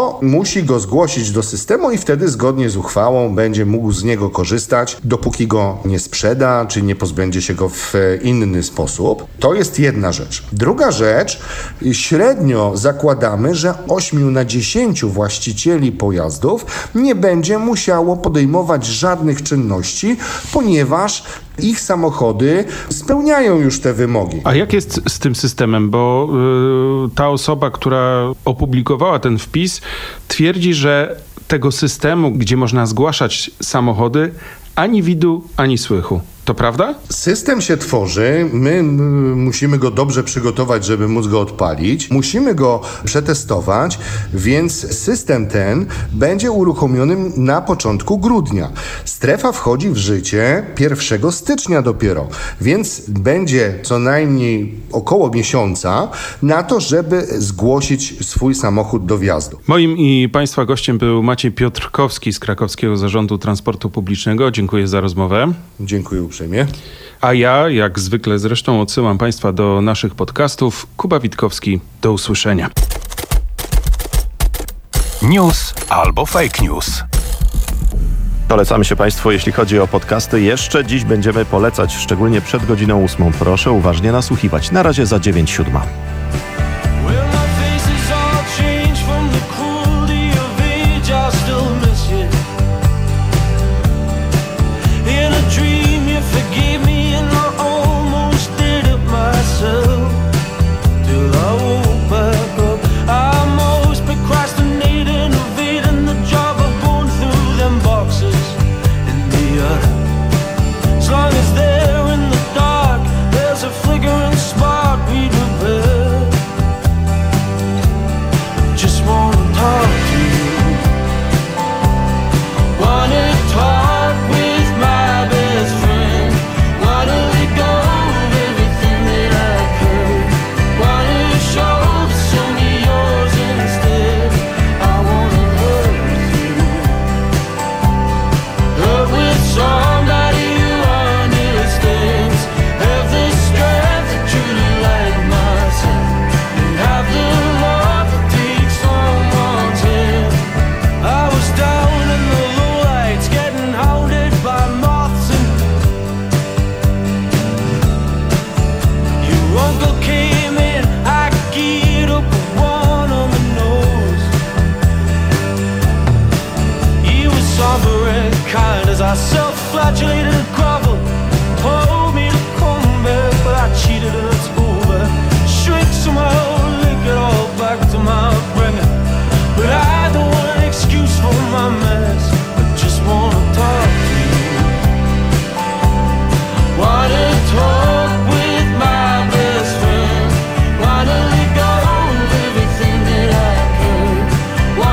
musi go zgłosić do systemu i wtedy zgodnie z uchwałą będzie mógł z niego korzystać, dopóki go nie sprzeda, czy nie pozbędzie się go w inny sposób. To jest jedna rzecz. Druga rzecz, średnio zakładamy, że ośmiu na dziesięciu właścicieli pojazdów nie będzie musiało podejmować żadnych czynności, ponieważ ich samochody spełniają już te wymogi. A jak jest z tym systemem? Bo yy, ta osoba, która opublikowała ten wpis, twierdzi, że tego systemu, gdzie można zgłaszać samochody, ani widu, ani słychu. To prawda? System się tworzy, my m, musimy go dobrze przygotować, żeby móc go odpalić. Musimy go przetestować, więc system ten będzie uruchomiony na początku grudnia. Strefa wchodzi w życie pierwszego stycznia dopiero, więc będzie co najmniej około miesiąca na to, żeby zgłosić swój samochód do wjazdu. Moim i Państwa gościem był Maciej Piotrkowski z Krakowskiego Zarządu Transportu Publicznego. Dziękuję za rozmowę. Dziękuję uprzejmie. A ja, jak zwykle zresztą, odsyłam Państwa do naszych podcastów. Kuba Witkowski, do usłyszenia. News albo fake news. Polecamy się Państwu, jeśli chodzi o podcasty. Jeszcze dziś będziemy polecać, szczególnie przed godziną ósmą. Proszę uważnie nasłuchiwać. Na razie za dziewięć siódma.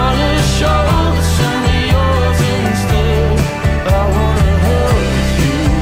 Show some of yours instead. I wanna hurt you.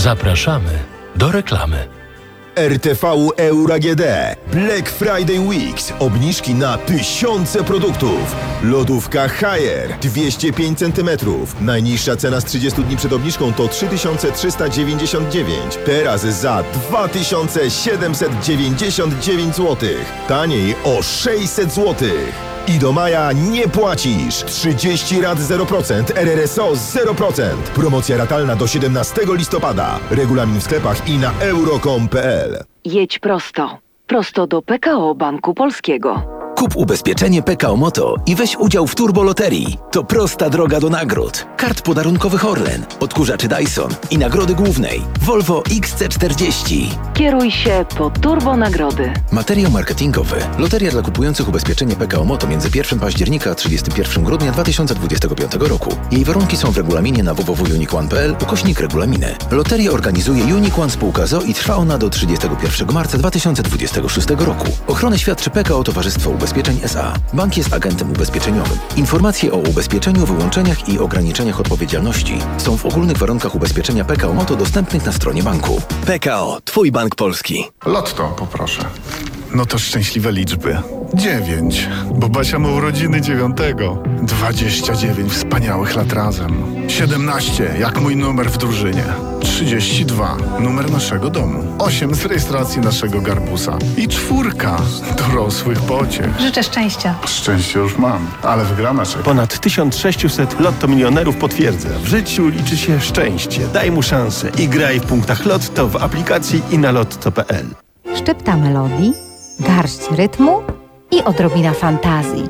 Zapraszamy do reklamy. R T V Euro A G D. Black Friday Weeks. Obniżki na tysiące produktów. Lodówka Haier dwieście pięć centymetrów. Najniższa cena z trzydziestu dni przed obniżką to trzy tysiące trzysta dziewięćdziesiąt dziewięć. Teraz za dwa tysiące siedemset dziewięćdziesiąt dziewięć złotych. Taniej o sześćset złotych. I do maja nie płacisz. trzydzieści rat zero procent, R R S O zero procent. Promocja ratalna do siedemnastego listopada. Regulamin w sklepach i na euro kropka com kropka p l. Jedź prosto. Prosto do P K O Banku Polskiego. Kup ubezpieczenie P K O Moto i weź udział w turboloterii. To prosta droga do nagród. Kart podarunkowych Orlen, odkurzaczy Dyson i nagrody głównej Volvo X C czterdzieści. Kieruj się po turbo nagrody. Materiał marketingowy. Loteria dla kupujących ubezpieczenie P K O Moto między pierwszego października a trzydziestego pierwszego grudnia dwa tysiące dwudziestego piątego roku. Jej warunki są w regulaminie na w w w kropka unique one kropka p l ukośnik regulaminy. Loterię organizuje Unique One Spółka z o o i trwa ona do trzydziestego pierwszego marca dwa tysiące dwudziestego szóstego roku. Ochronę świadczy P K O Towarzystwo Ubezpieczeń S A. Bank jest agentem ubezpieczeniowym. Informacje o ubezpieczeniu, wyłączeniach i ograniczeniach odpowiedzialności są w ogólnych warunkach ubezpieczenia P K O Moto dostępnych na stronie banku. P K O, Twój bank polski. Lotto poproszę. No to szczęśliwe liczby. Dziewięć, bo Basia ma urodziny dziewiątego. Dwadzieścia dziewięć wspaniałych lat razem. Siedemnaście, jak mój numer w drużynie. Trzydzieści dwa, numer naszego domu. Osiem z rejestracji naszego garbusa. I czwórka dorosłych pociech. Życzę szczęścia. Szczęście już mam, ale wygrana czeka. Ponad tysiąc sześćset Lotto milionerów potwierdza. W życiu liczy się szczęście. Daj mu szansę i graj w punktach Lotto w aplikacji i na lotto kropka p l. Szczypta melodii, garść rytmu i odrobina fantazji.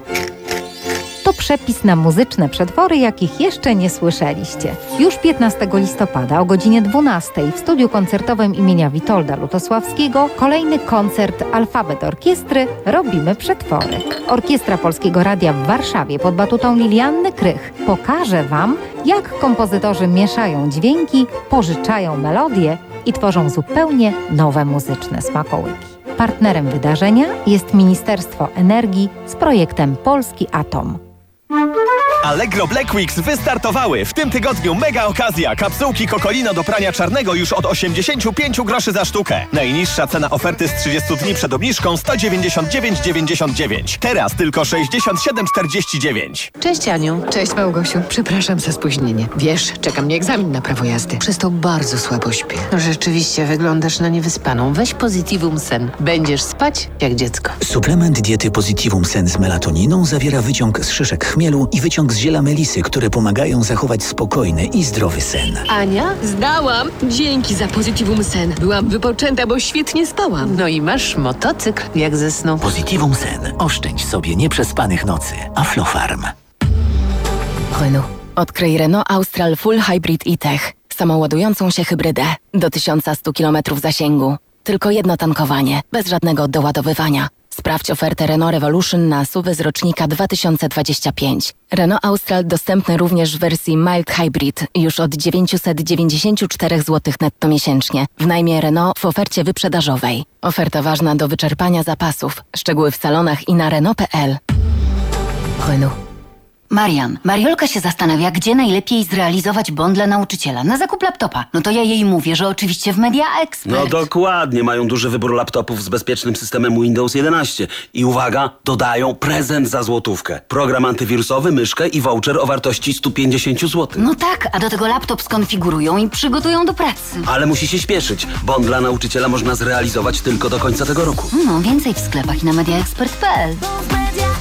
To przepis na muzyczne przetwory, jakich jeszcze nie słyszeliście. Już piętnastego listopada o godzinie dwunastej w studiu koncertowym imienia Witolda Lutosławskiego kolejny koncert Alfabet Orkiestry Robimy Przetwory. Orkiestra Polskiego Radia w Warszawie pod batutą Lilianny Krych pokaże Wam, jak kompozytorzy mieszają dźwięki, pożyczają melodie i tworzą zupełnie nowe muzyczne smakołyki. Partnerem wydarzenia jest Ministerstwo Energii z projektem Polski Atom. Allegro Black Weeks wystartowały. W tym tygodniu mega okazja. Kapsułki Cocolino do prania czarnego już od osiemdziesiąt pięć groszy za sztukę. Najniższa cena oferty z trzydziestu dni przed obniżką sto dziewięćdziesiąt dziewięć dziewięćdziesiąt dziewięć. Teraz tylko sześćdziesiąt siedem czterdzieści dziewięć. Cześć Aniu. Cześć Małgosiu. Przepraszam za spóźnienie. Wiesz, czeka mnie egzamin na prawo jazdy. Przez to bardzo słabo śpię. Rzeczywiście wyglądasz na niewyspaną. Weź Positivum Sen. Będziesz spać jak dziecko. Suplement diety Positivum Sen z melatoniną zawiera wyciąg z szyszek chmielu i wyciąg z ziela melisy, które pomagają zachować spokojny i zdrowy sen. Ania, zdałam. Dzięki za Positivum Sen. Byłam wypoczęta, bo świetnie spałam. No i masz motocykl jak ze snu. Positivum Sen. Oszczędź sobie nieprzespanych nocy. Aflofarm. Renault. Odkryj Renault Austral Full Hybrid e-Tech. Samoładującą się hybrydę. Do tysiąc sto kilometrów zasięgu. Tylko jedno tankowanie. Bez żadnego doładowywania. Sprawdź ofertę Renault Revolution na S U V z rocznika dwa tysiące dwudziesty piąty. Renault Austral dostępny również w wersji Mild Hybrid już od dziewięćset dziewięćdziesiąt cztery złote netto miesięcznie. W najmie Renault w ofercie wyprzedażowej. Oferta ważna do wyczerpania zapasów. Szczegóły w salonach i na Renault kropka p l. Renault. Marian, Mariolka się zastanawia, gdzie najlepiej zrealizować bon dla nauczyciela na zakup laptopa. No to ja jej mówię, że oczywiście w Media Expert. No dokładnie, mają duży wybór laptopów z bezpiecznym systemem Windows jedenaście. I uwaga, dodają prezent za złotówkę. Program antywirusowy, myszkę i voucher o wartości sto pięćdziesiąt złotych. No tak, a do tego laptop skonfigurują i przygotują do pracy. Ale musi się śpieszyć. Bon dla nauczyciela można zrealizować tylko do końca tego roku. No, więcej w sklepach i na media expert kropka p l.